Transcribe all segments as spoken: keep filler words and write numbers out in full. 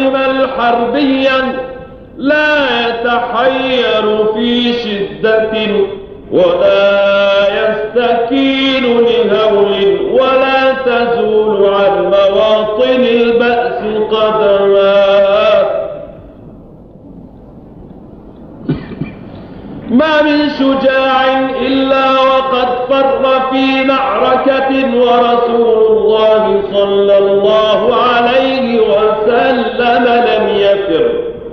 عالما حربيا لا يتحير في شدة ولا يستكين لهول ولا تزول عن مواطن البأس قدماه. ما من شجاع إلا وقد فر في معركة ورسول الله صلى الله عليه وسلم لم يفر،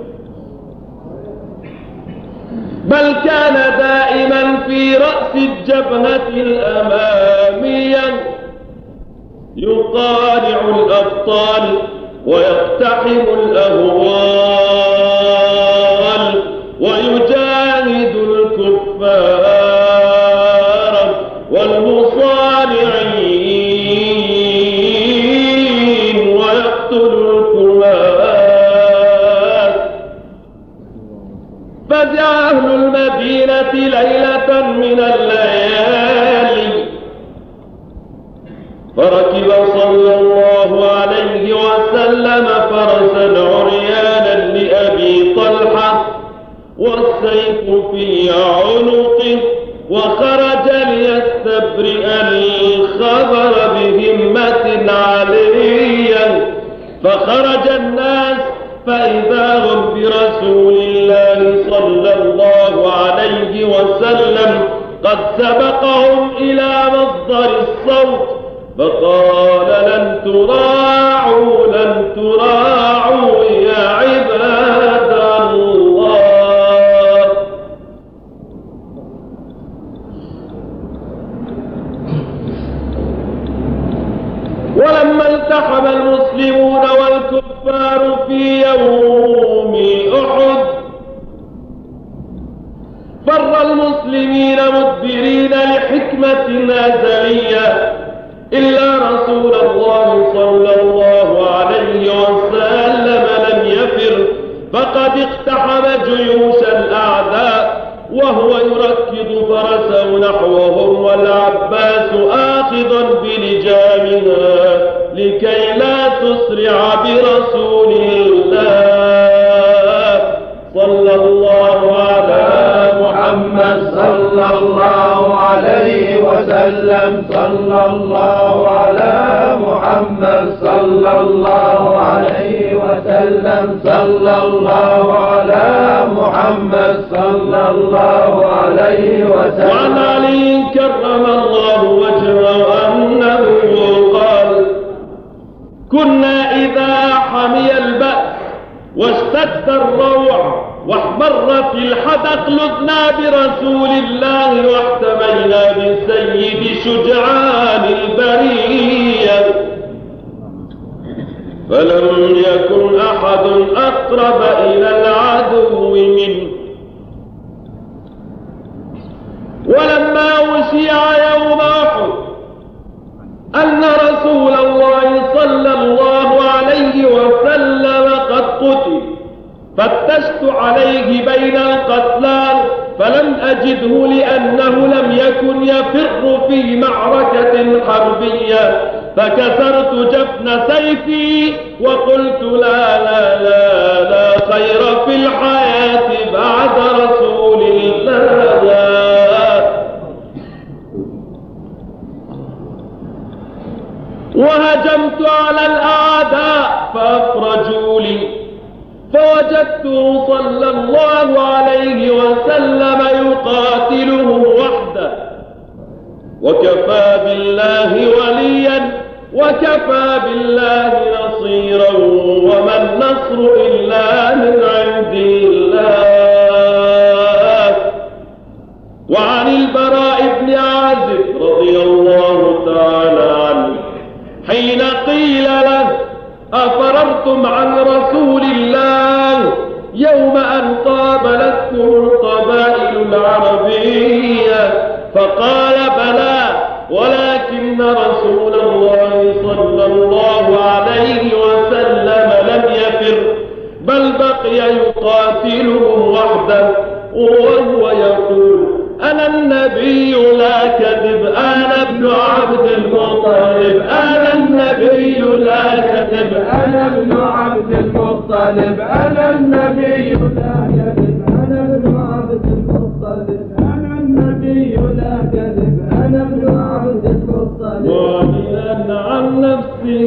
بل كان دائما في رأس الجبهة الأمامية يقارع الأبطال ويقتحم الأهوال ويجاهد الكفار والمصارعين ويقتل الكمات. فزع أهل المدينة ليلة من الليالي، فركب صلى الله عليه وسلم فرسا عريانا لأبي طلحة والسيف في عنقه، وخرج ليستبرئ الخبر بهمة عالية. فخرج الناس فإذا هم برسول الله صلى الله عليه وسلم قد سبقهم إلى مصدر الصوت، فقال لن تراعوا لن تراعوا يا عباد الله. ولما التحم المسلمون والكفار في يوم أحد فر المسلمين مدبرين لحكمة أزلية، إلا رسول الله صلى الله عليه وسلم لم يفر، فقد اقتحم جيوش الأعداء وهو يركض فرسه نحوهم والعباس آخذ بلجامها لكي لا تسرع برسول الله صلى الله على محمد صلى الله عليه وسلم. صلى الله على محمد صلى الله عليه وسلم. صلى الله على محمد صلى الله عليه وسلم. وعن علي كرم الله وجهه أنه قال: كنا إذا حمي البأس واشتد الروع واحمر في الحدق لذنا برسول الله واحتمينا بسيد شجعان البرية، فلم يكن أحد أقرب إلى العدو منه. ولما وشيع يوم أحد أن رسول الله صلى الله عليه وسلم قد قتل، فتشت عليه بين القتلى فلم أجده، لأنه لم يكن يفر في معركة حربية، فكسرت جفن سيفي وقلت: لا لا لا لا خير في الحياة بعد رسول الله. وهجمت على الأعداء فأفرجوا لي، فوجدته صلى الله عليه وسلم يقاتلهم وحده، وكفى بالله وليا وكفى بالله نصيرا، وما النصر إلا من عند الله. وعن البراء بن عازب رضي الله تعالى عنه حين قيل له: أفررتم عن رسول الله يوم أن قابلتكم القبائل العربية؟ فقال: بلى، ولكن رسول الله صلى الله عليه وسلم لم يفر، بل بقي يقاتلهم وحده، وهو يقول: أنا النبي لا كذب، أنا ابن عبد المطلب، أنا النبي لا كذب، أنا ابن عبد عبد المطلب أنا النبي لا كذب أنا ابن عبد المطلب أنا النبي لا كذب أنا ابن عبد المطلب واعلن عن نفسه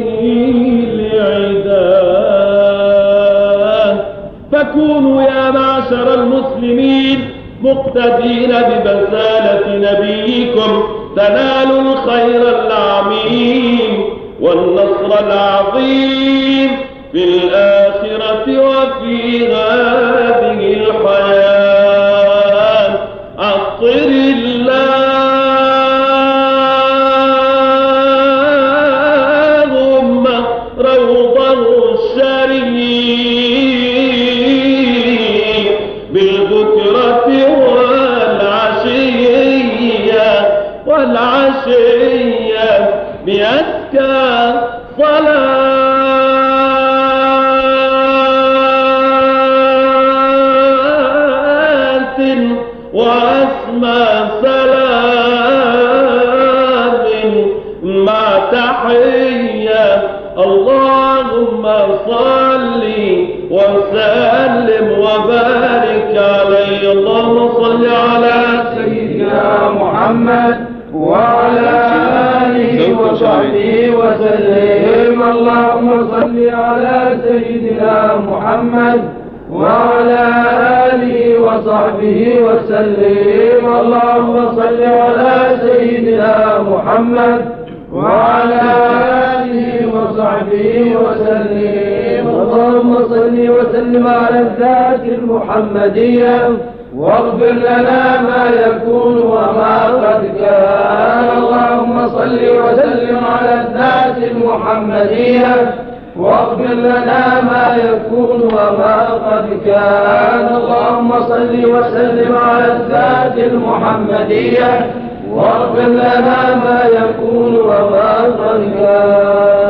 لعداه فكونوا يا معشر المسلمين مقتدين ببسالة نبيكم تنالوا الخير العميم والنصر العظيم في الآخرة وفي هذه الحياة. عطر اللهم روضه الشريف بالبكرة والعشية والعشية بأزكى صلاة وأسمى سلام مع تحية. اللهم صل وسلم وبارك عليه. اللهم صل على سيدنا محمد وعلى آله وصحبه وسلم. اللهم صل على سيدنا محمد وعلى آله وصحبه وسلم. اللهم صل على سيدنا محمد وعلى آله وصحبه وسلم. اللهم صل وسلم على الذات المحمدية واغفر لنا ما يكون وما قد كان. اللهم صل وسلم على الذات المحمدية واغفر لنا ما يكون وما قد كان. اللهم صل وسلم على الذات المحمدية واغفر لنا ما يكون وما قد كان.